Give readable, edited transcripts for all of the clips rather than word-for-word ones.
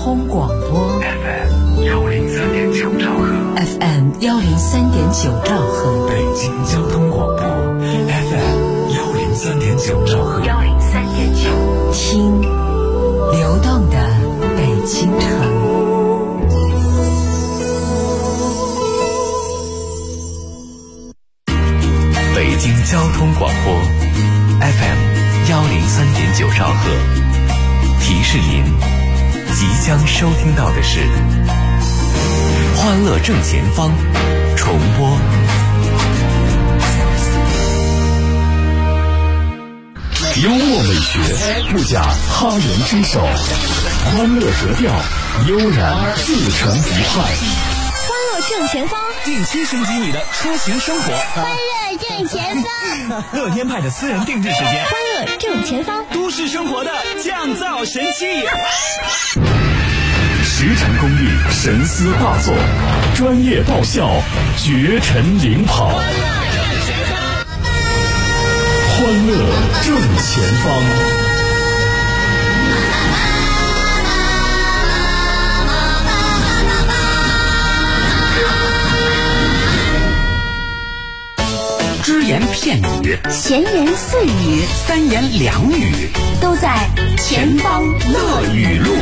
通广播 FM 103.9兆赫 FM 103.9兆赫， 北京交通广播 FM 103.9兆赫 103.9， 听流动的北京城。 北京交通广播 FM 103.9兆赫，提示您即将收听到的是欢乐正前方重播。幽默美学不假他人之手，欢乐格调悠然自成一派。 欢乐正前方， 定期升级你的出行生活。 欢乐正前方， 乐天派的私人定制时间。 欢乐正前方， 都市生活的降噪神器。 实诚公益，神思大作，专业爆笑，绝尘领跑。欢乐正前方。 只言片语， 闲言碎语， 三言两语， 都在前方乐语录。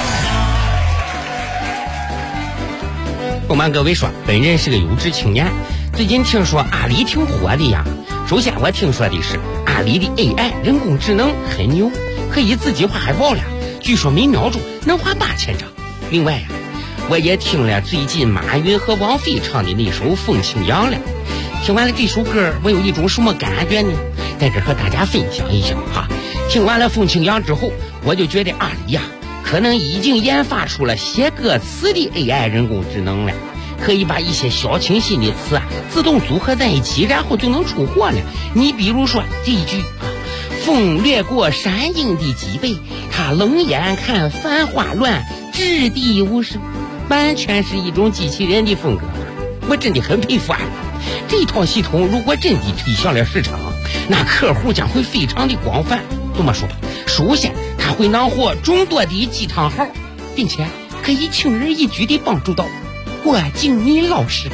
不瞒各位说，本人是个优质青年。最近听说阿里挺火的呀。首先我听说的是阿里的 AI 人工智能很牛，可以自己画海报了，据说每秒钟能画8000张。另外呀，我也听了最近马云和王菲唱的那首《风清扬》了。听完了这首歌，我有一种什么感觉呢？在这和大家分享一下哈。听完了《风清扬》之后，我就觉得阿里呀，可能已经研发出了写歌词的 AI 人工智能了，可以把一些小清新的词啊自动组合在一起，然后就能出货了。你比如说这一句啊，风掠过山鹰的脊背，他冷眼看繁花乱，掷地无声，完全是一种机器人的风格。我真的很佩服啊！这套系统如果真的推向了市场，那客户将会非常的广泛。这么说吧，首先它会囊括众多的鸡汤号，并且可以轻而易举地帮助到我敬你老师。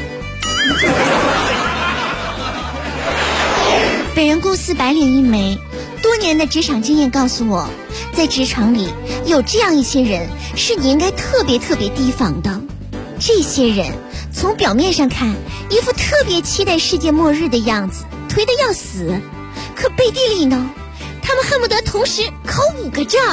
本人故400领一枚，多年的职场经验告诉我，在职场里有这样一些人是你应该特别提防的。这些人从表面上看一副特别期待世界末日的样子，颓得要死，可背地里呢，他们恨不得同时考5个证。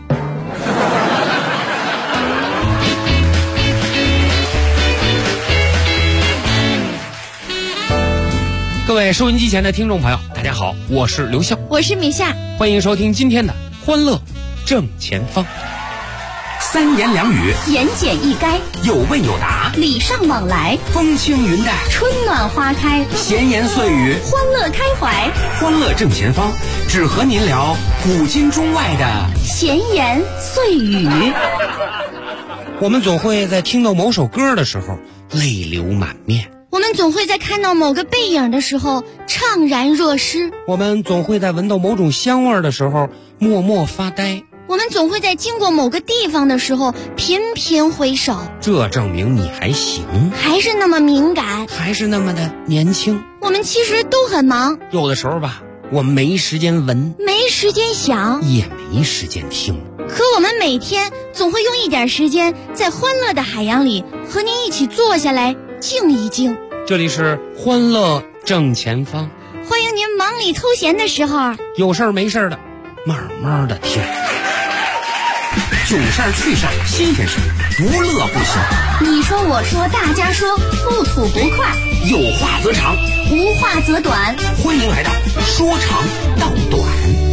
各位收音机前的听众朋友，大家好，我是刘笑， 我是米夏， 欢迎收听今天的欢乐正前方。 三言两语， 言简意赅， 有问有答， 礼尚往来， 风轻云淡， 春暖花开， 闲言碎语， 欢乐开怀。 欢乐正前方，只和您聊古今中外的闲言碎语。 我们总会在听到某首歌的时候泪流满面， 我们总会在看到某个背影的时候怅然若失， 我们总会在闻到某种香味的时候默默发呆， 我们总会在经过某个地方的时候频频回首。 这证明你还行， 还是那么敏感， 还是那么的年轻。 我们其实都很忙， 有的时候吧，我们没时间闻， 没时间想， 也没时间听， 可我们每天总会用一点时间在欢乐的海洋里和您一起坐下来静一静。 这里是欢乐正前方， 欢迎您忙里偷闲的时候有事儿没事儿的慢慢的听， 囧事儿趣事儿新鲜事儿，不乐不休。 你说我说大家说，不吐不快， 有话则长， 无话则短， 欢迎来到说长道短。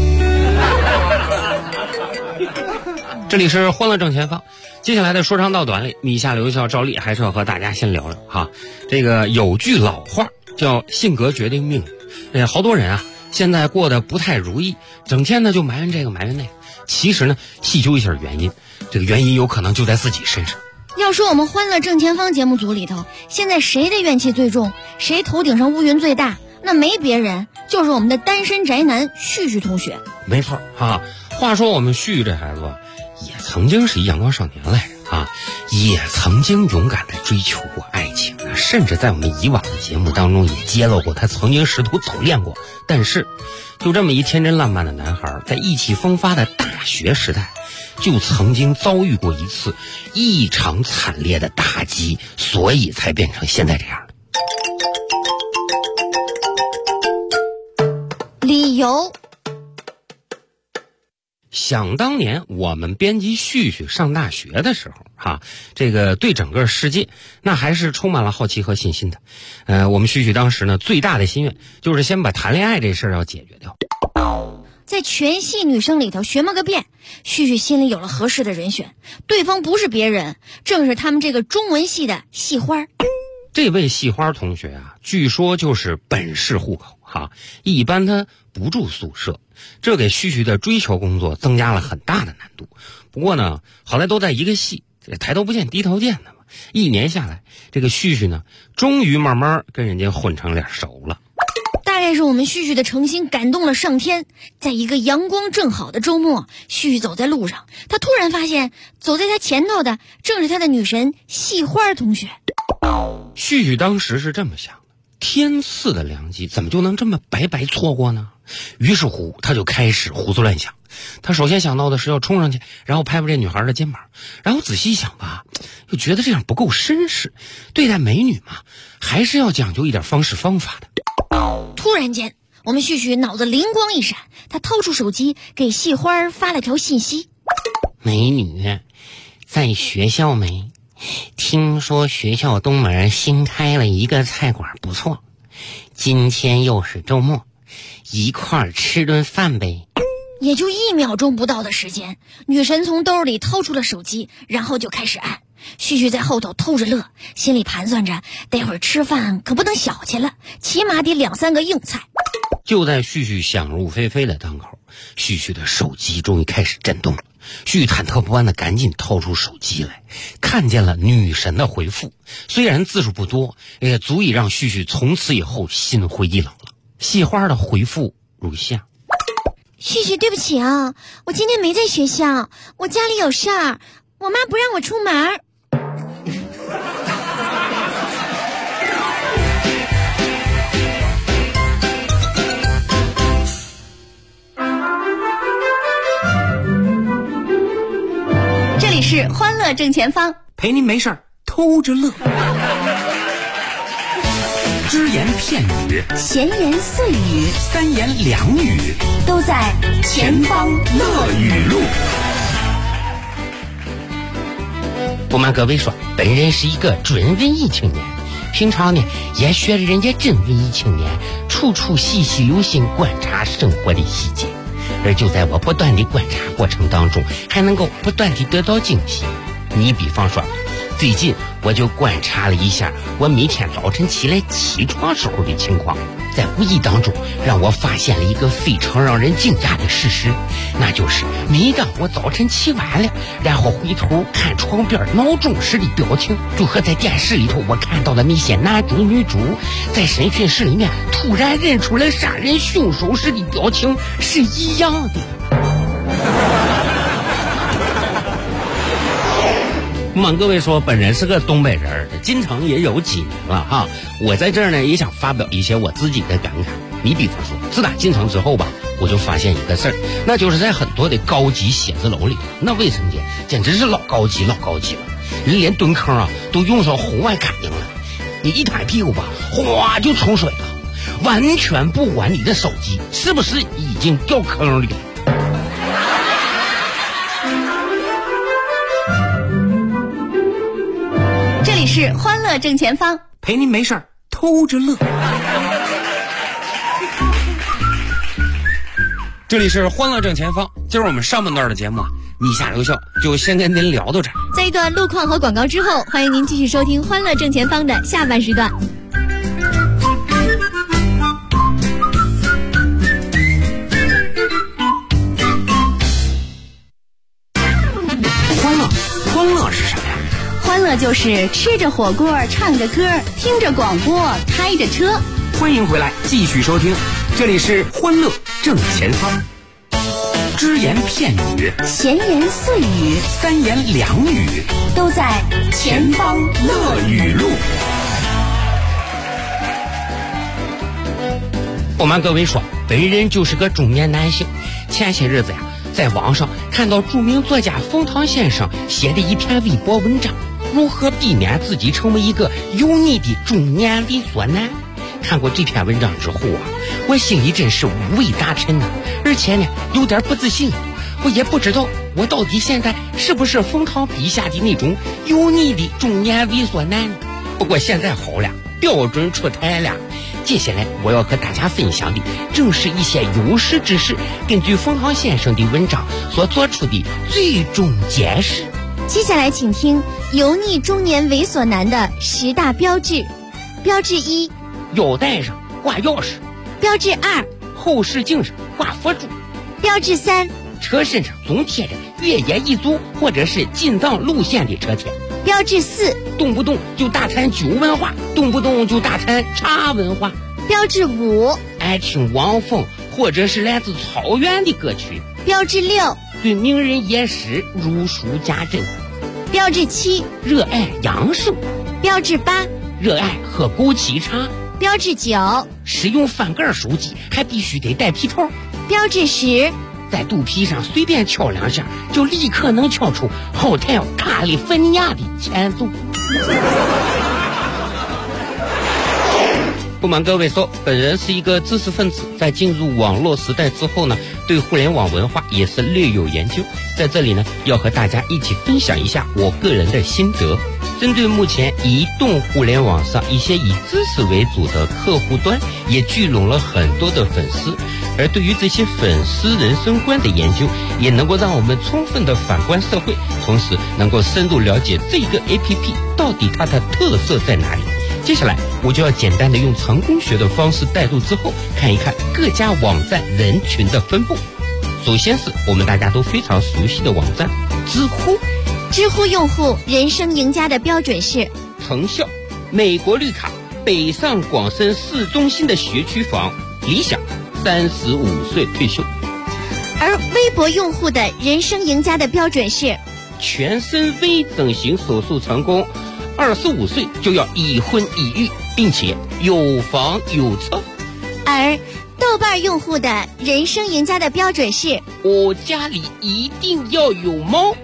这里是欢乐正前方，接下来的说长道短里，米夏刘笑赵丽还是要和大家先聊聊哈。这个有句老话叫性格决定命运，好多人啊现在过得不太如意，整天呢就埋怨这个埋怨那个，其实呢细究一下原因，这个原因有可能就在自己身上。 要说我们欢乐正前方节目组里头，现在谁的怨气最重，谁头顶上乌云最大，那没别人，就是我们的单身宅男旭旭同学。 没错哈。话说我们旭这孩子吧，也曾经是一阳光少年来着啊，也曾经勇敢地追求过爱情啊，甚至在我们以往的节目当中也揭露过他曾经试图早恋过。但是就这么一天真烂漫的男孩，在意气风发的大学时代就曾经遭遇过一次异常惨烈的打击，所以才变成现在这样的。 理由， 想当年我们编辑旭旭上大学的时候这个对整个世界那还是充满了好奇和信心的。我们旭旭当时呢最大的心愿就是先把谈恋爱这事儿要解决掉。 在全系女生里头学摸个遍，旭旭心里有了合适的人选，对方不是别人，正是他们这个中文系的系花。 这位系花同学啊，据说就是本市户口一般他不住宿舍，这给旭旭的追求工作增加了很大的难度。不过呢，好在都在一个系，抬头不见低头见的嘛。1年下来，这个旭旭呢，终于慢慢跟人家混成脸熟了。 大概是我们旭旭的诚心感动了上天，在一个阳光正好的周末，旭旭走在路上，他突然发现走在他前头的正是他的女神系花同学。 旭旭当时是这么想的，天赐的良机怎么就能这么白白错过呢？于是乎他就开始胡思乱想。他首先想到的是要冲上去，然后拍拍这女孩的肩膀，然后仔细一想吧，又觉得这样不够绅士，对待美女嘛，还是要讲究一点方式方法的。 突然间，我们旭旭脑子灵光一闪，他掏出手机给系花发了条信息： 美女，在学校没？听说学校东门新开了一个菜馆，不错，今天又是周末，一块儿吃顿饭呗。 也就1秒钟不到的时间，女神从兜里掏出了手机，然后就开始按。旭旭在后头偷着乐，心里盘算着待会儿吃饭可不能小气了，起码得2、3个硬菜。 就在旭旭想入非非的当口，旭旭的手机终于开始震动了。旭旭忐忑不安的赶紧掏出手机来，看见了女神的回复，虽然字数不多，也足以让旭旭从此以后心灰意冷了。系花的回复如下： 旭旭，对不起啊，我今天没在学校，我家里有事儿，我妈不让我出门。这里是欢乐正前方， 陪您没事儿偷着乐。只言片语， 闲言碎语， 三言两语， 都在前方乐语录。 不瞒各位说，本人是一个准文艺青年，平常呢也学着人家真文艺青年，处处细细留心观察生活的细节，而就在我不断的观察过程当中，还能够不断的得到惊喜。你比方说，最近我就观察了一下我每天早晨起来起床时候的情况，在无意当中让我发现了一个非常让人惊讶的事实，那就是每当我早晨起晚了，然后回头看床边闹钟时的表情，就和在电视里头我看到的那些男主女主在审讯室里面突然认出了杀人凶手时的表情是一样的。不瞒各位说，本人是个东北人，进城也有几年了哈。我在这儿呢也想发表一些我自己的感慨。你比方说，自打进城之后吧，我就发现一个事儿，那就是在很多的高级写字楼里，那卫生间简直是老高级了，人连蹲坑啊都用上红外感应了，你一抬屁股吧，哗就冲水了，完全不管你的手机是不是已经掉坑里了。 这里是欢乐正前方， 陪您没事儿偷着乐。 这里是欢乐正前方，今儿我们上半段的节目你下留校就先跟您聊到这儿。 在一段路况和广告之后，欢迎您继续收听欢乐正前方的下半时段。 欢乐是什么呀？ 欢乐就是吃着火锅，唱着歌，听着广播，开着车。 欢迎回来，继续收听，这里是欢乐正前方。 只言片语， 闲言碎语， 三言两语， 都在前方乐语录。 我们各位说，本人就是个中年男性。前些日子呀，在网上看到著名作家冯唐先生写的一篇微博文章，如何避免自己成为一个油腻的中年猥琐男。看过这篇文章之后啊，我心里真是五味杂陈呐，而且呢，有点不自信。我也不知道我到底现在是不是冯唐笔下的那种油腻的中年猥琐男。不过现在好了，标准出台了。接下来我要和大家分享的正是一些有识之士根据冯唐先生的文章所做出的最终解释。 接下来请听油腻中年猥琐男的10大标志。标志1， 腰带上挂钥匙。 标志2， 后视镜上挂佛珠。 标志3， 车身上总贴着越野一族或者是进藏路线的车贴。 标志4， 动不动就大谈酒文化，动不动就大谈茶文化。 标志5， 爱听汪峰或者是来自草原的歌曲。 标志6， 对名人野史如数家珍。 标志7， 热爱养生。 标志8， 热爱喝枸杞茶。 标志9， 使用翻盖手机还必须得带皮套。 标志10， 在肚皮上随便敲2下，就立刻能敲出后台卡利芬尼亚的前奏。不瞒各位说，本人是一个知识分子，在进入网络时代之后呢，对互联网文化也是略有研究。在这里呢，要和大家一起分享一下我个人的心得。针对目前移动互联网上一些以知识为主的客户端，也聚拢了很多的粉丝。而对于这些粉丝人生观的研究，也能够让我们充分的反观社会，同时能够深入了解这个 APP 到底它的特色在哪里。接下来我就要简单的用成功学的方式带入之后，看一看各家网站人群的分布。首先是我们大家都非常熟悉的网站知乎。 知乎用户人生赢家的标准是藤校、美国绿卡、北上广深市中心的学区房，理想35岁退休。 而微博用户的人生赢家的标准是全身微整形手术成功，25岁就要已婚已育，并且有房有车。 而豆瓣用户的人生赢家的标准是我家里一定要有猫。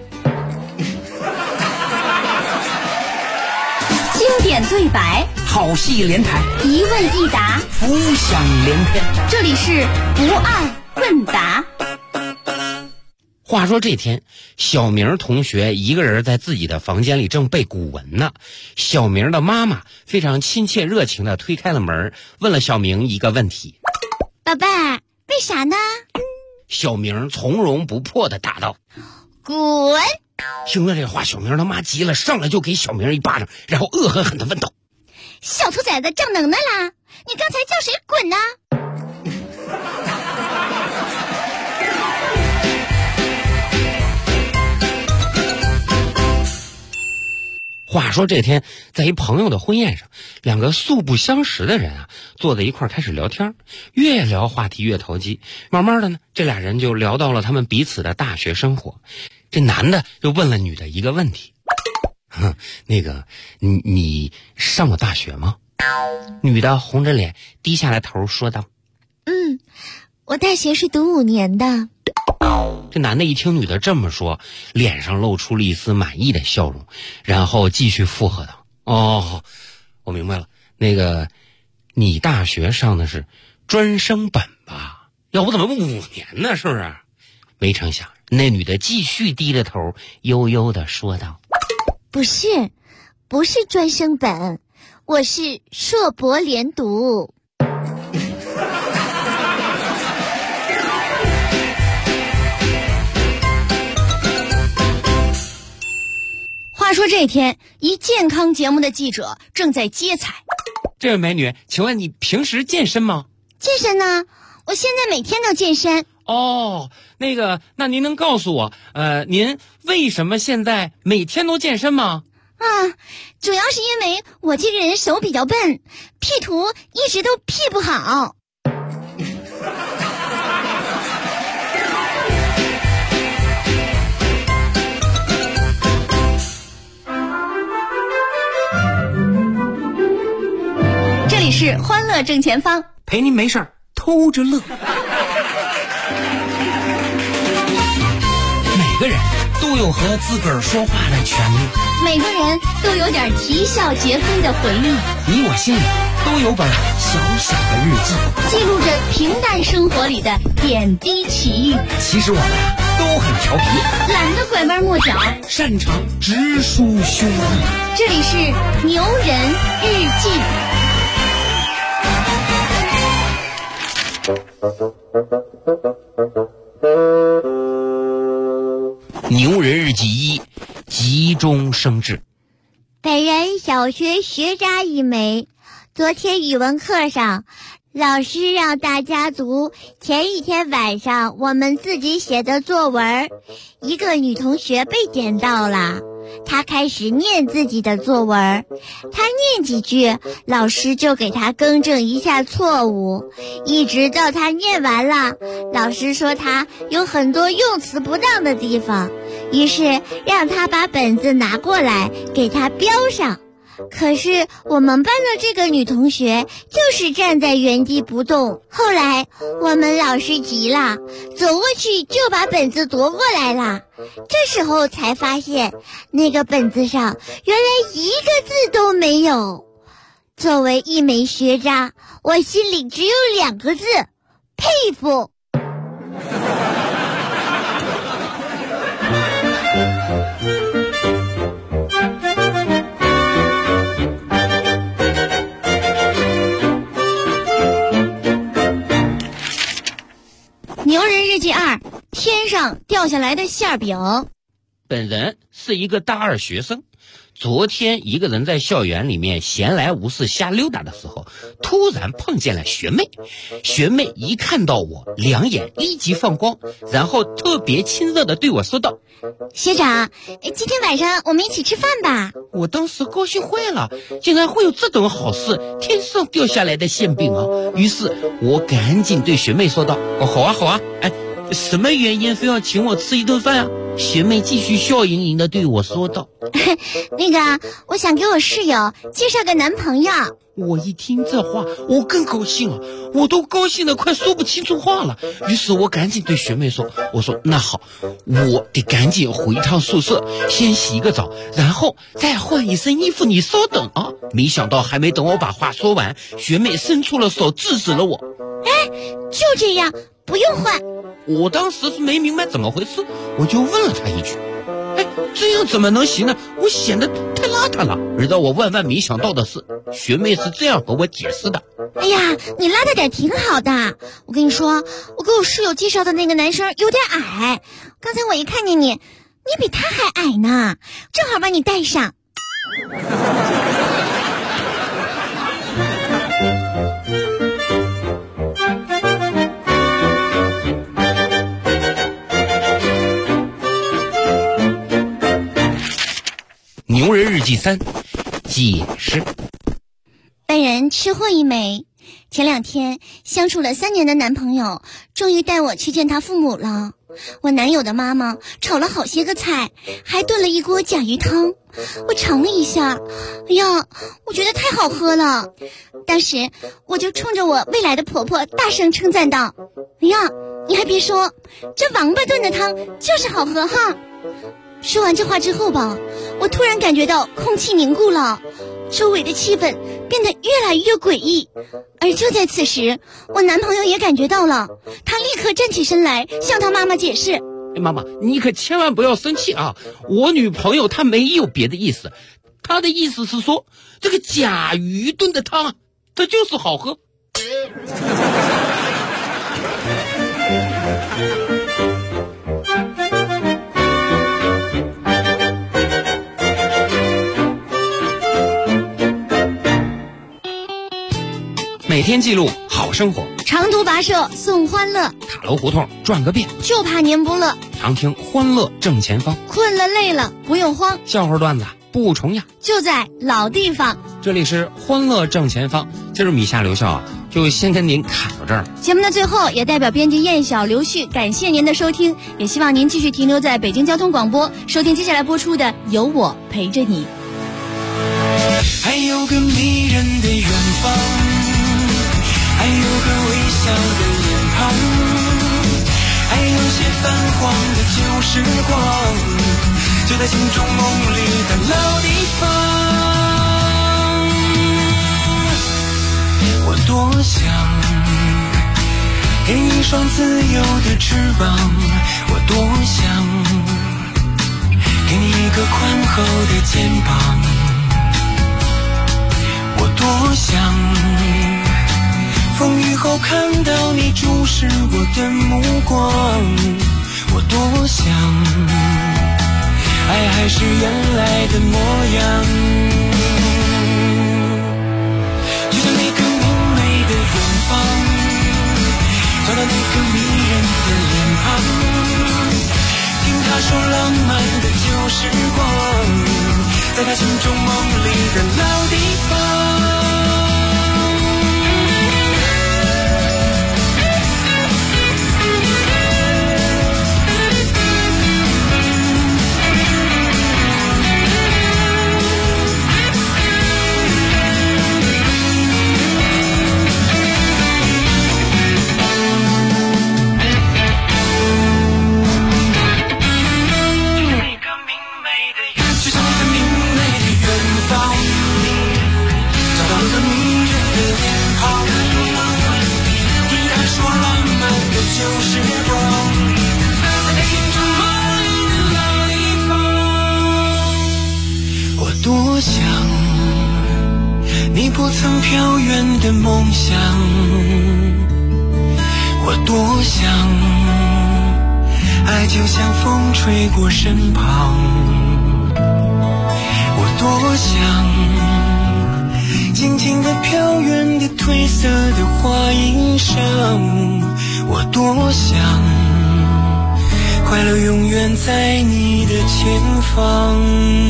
经典对白， 好戏连台， 一问一答， 浮想联翩。 这里是不二问答。 话说这天，小明同学一个人在自己的房间里正背古文呢。小明的妈妈非常亲切热情地推开了门，问了小明一个问题： 宝贝儿，为啥呢？ 小明从容不迫地答道： 滚！ 听了这话，小明他妈急了，上来就给小明一巴掌，然后恶狠狠地问道： 小兔崽子长能耐啦！你刚才叫谁滚呢？ 话说这天，在一朋友的婚宴上，两个素不相识的人啊，坐在一块开始聊天，越聊话题越投机。慢慢的呢，这俩人就聊到了他们彼此的大学生活。这男的就问了女的一个问题：那个你上过大学吗？女的红着脸低下了头说道： 我大学是读5年的。 这男的一听女的这么说，脸上露出了一丝满意的笑容，然后继续附和道：哦，我明白了，那个你大学上的是专升本吧？要不怎么5年呢？是不是？没成想那女的继续低着头悠悠地说道： 不是专升本，我是硕博连读。话说这天，一健康节目的记者正在接彩。 这位美女，请问你平时健身吗？ 健身呢？我现在每天都健身。 哦，那您能告诉我，您为什么现在每天都健身吗？ 主要是因为我这个人手比较笨，P 图一直都 P 不好。 乐正前方， 陪您没事偷着乐。 每个人都有和自个儿说话的权利， 每个人都有点啼笑皆非的回忆， 你我心里都有本小小的日记， 记录着平淡生活里的点滴奇遇。 其实我们都很调皮， 懒得拐弯抹角， 擅长直抒胸臆。 这里是牛人日记。 牛人日记1，急中生智。 本人小学学渣一枚。昨天语文课上，老师让大家读前一天晚上我们自己写的作文。一个女同学被点到了，她开始念自己的作文。她念几句，老师就给她更正一下错误，一直到她念完了，老师说她有很多用词不当的地方，于是让她把本子拿过来给她标上。可是我们班的这个女同学就是站在原地不动。后来我们老师急了，走过去就把本子夺过来了。这时候才发现那个本子上原来一个字都没有。作为一枚学渣，我心里只有2个字：佩服。牛人日记2，天上掉下来的馅饼。 本人是一个大2学生，昨天一个人在校园里面闲来无事瞎溜达的时候，突然碰见了学妹。学妹一看到我，2眼立即放光，然后特别亲热地对我说道： 学长，今天晚上我们一起吃饭吧。 我当时高兴坏了，竟然会有这种好事，天上掉下来的馅饼啊！于是我赶紧对学妹说道：好啊好啊，什么原因非要请我吃一顿饭啊？学妹继续笑盈盈地对我说道： 那个，我想给我室友介绍个男朋友。 我一听这话，我更高兴了，我都高兴得快说不清楚话了。于是我赶紧对学妹说：我说那好，我得赶紧回一趟宿舍，先洗一个澡，然后再换一身衣服，你稍等啊。没想到还没等我把话说完，学妹伸出了手制止了我。 就这样，不用换。 我当时是没明白怎么回事，我就问了她一句：这样怎么能行呢？我显得太邋遢了。而让我万万没想到的是，学妹是这样和我解释的： 哎呀，你邋遢点挺好的。我跟你说，我给我室友介绍的那个男生有点矮，刚才我一看见你比他还矮呢，正好把你带上。 牛人日记3，解释。 本人吃货一枚。前2天相处了3年的男朋友终于带我去见他父母了。我男友的妈妈炒了好些个菜，还炖了一锅甲鱼汤。我尝了一下，哎呀，我觉得太好喝了。当时我就冲着我未来的婆婆大声称赞道：哎呀，你还别说，这王八炖的汤就是好喝哈。说完这话之后吧，我突然感觉到空气凝固了，周围的气氛变得越来越诡异。而就在此时，我男朋友也感觉到了，他立刻站起身来向他妈妈解释： 妈妈，你可千万不要生气啊！我女朋友她没有别的意思，她的意思是说，这个甲鱼炖的汤啊，它就是好喝。每天记录好生活， 长途跋涉送欢乐， 塔楼胡同转个遍， 就怕您不乐。 常听欢乐正前方， 困了累了不用慌， 笑话段子不重样， 就在老地方。 这里是欢乐正前方。今儿米夏刘笑啊，就先跟您侃到这儿了。 节目的最后，也代表编辑燕晓、刘旭感谢您的收听，也希望您继续停留在北京交通广播，收听接下来播出的《有我陪着你》。 还有个迷人的远方， 还有个微笑的脸庞，还有些泛黄的旧时光，就在心中梦里的老地方。我多想给你一双自由的翅膀，我多想给你一个宽厚的肩膀，我多想风雨后看到你注视我的目光，我多想爱还是原来的模样，就像那个明媚的远方，找到那个迷人的脸庞，听他说浪漫的旧时光，在他心中梦里的老地方。旧时光，在心中梦里的老地方。我多想你不曾飘远的梦想，我多想爱就像风吹过身旁，我多想静静地飘远的褪色的花衣裳，我多想快乐永远在你的前方。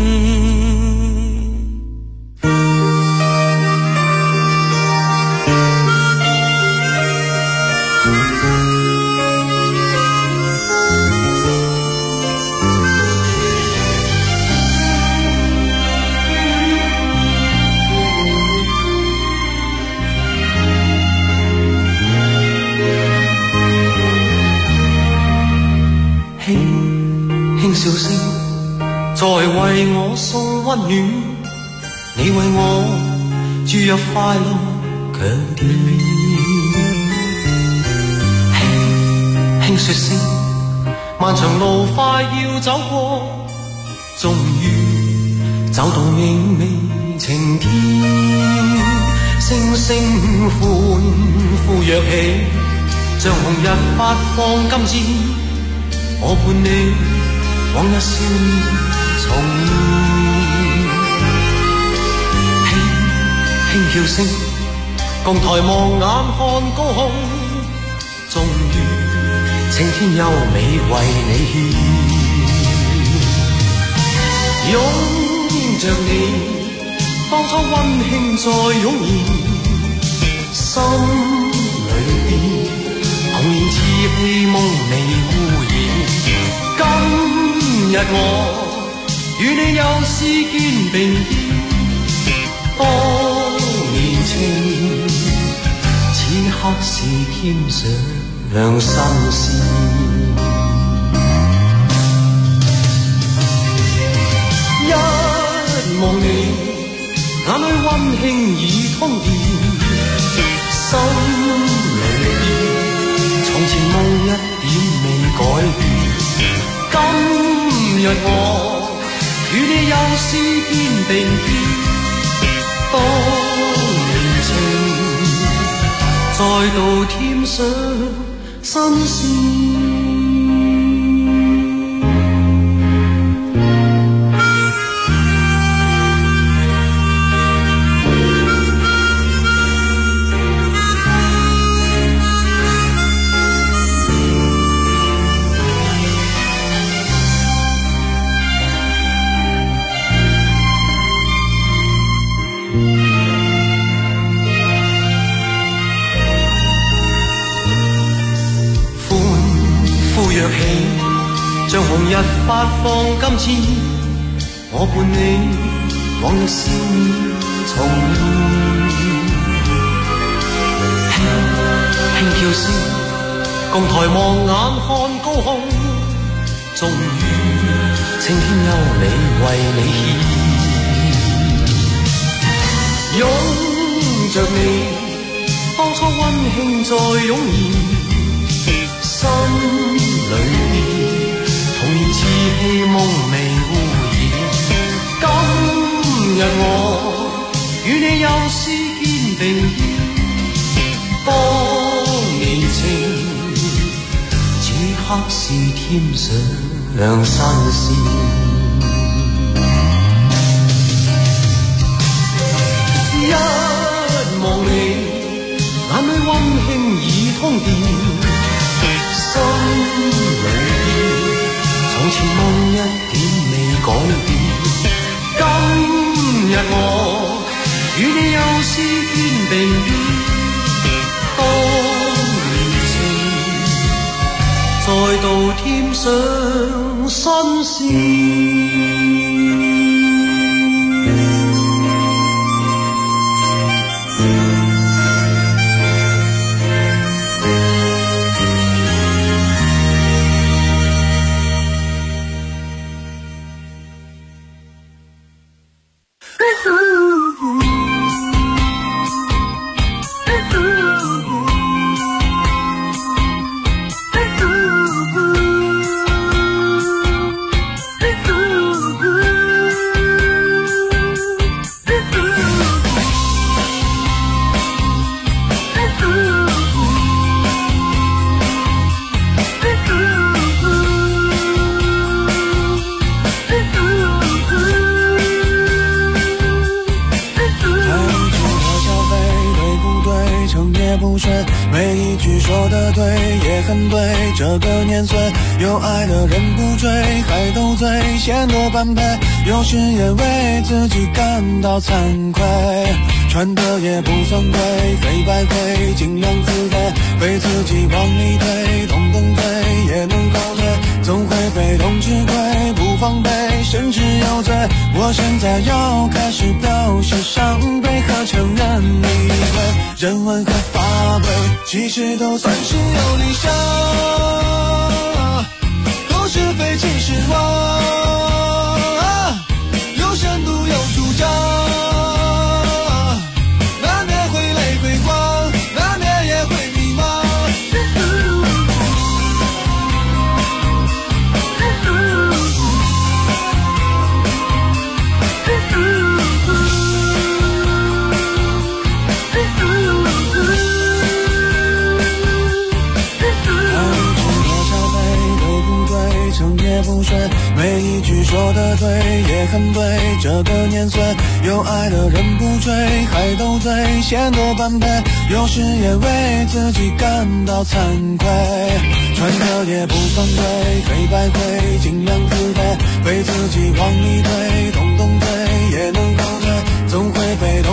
笑聲在為我送溫暖，你為我注入快樂強電。輕輕說聲，漫長路快要走過，終於走到明媚晴天。星星歡呼躍起，像紅日發放金箭，我伴你往日少年重現，輕輕叫聲，共抬望眼看高空，終於青天優美為你獻。擁着你，當初溫馨再湧現，心裏邊童年稚氣夢未污染。今日我與你又是肩並肩，當年情此刻是添上新鮮。一望你眼裏溫馨已通電，心裏邊從前夢一點未改變。今日我與你又是肩並肩，當年情再度添上新鮮。躍起，像紅日發放金箭，我伴你往日少年重現。 共抬望眼看高空，终于青天有你为你牵，拥着你，当初温馨再涌现，心里童年稚气梦未污染。今日我與你又是肩並肩，當年情此刻是添上新鮮。一望你，眼裏溫馨已通電，心裏從前夢一點未改變。今日我與你又是肩並肩，當年情再度添上新鮮。 每一句说的对也很对，这个年岁有爱的人不追，还斗嘴显得般配，有时也为自己感到惭愧，穿的也不算贵，黑白灰尽量自卑，被自己往里推，动动嘴也能后退，总会被动吃亏，不防备甚至有罪。我现在要开始表示伤悲和承认理会，人文和法规其实都算是有理想，都是非其实我有深度有主张，难免会泪会光，难免也会迷茫。也不睡，每一句说的对也很对，这个年岁有爱的人不追，还斗嘴显得般配，有时也为自己感到惭愧，穿的也不算贵，黑白灰尽量自卑，被自己往里推，动动嘴也能后退，总会被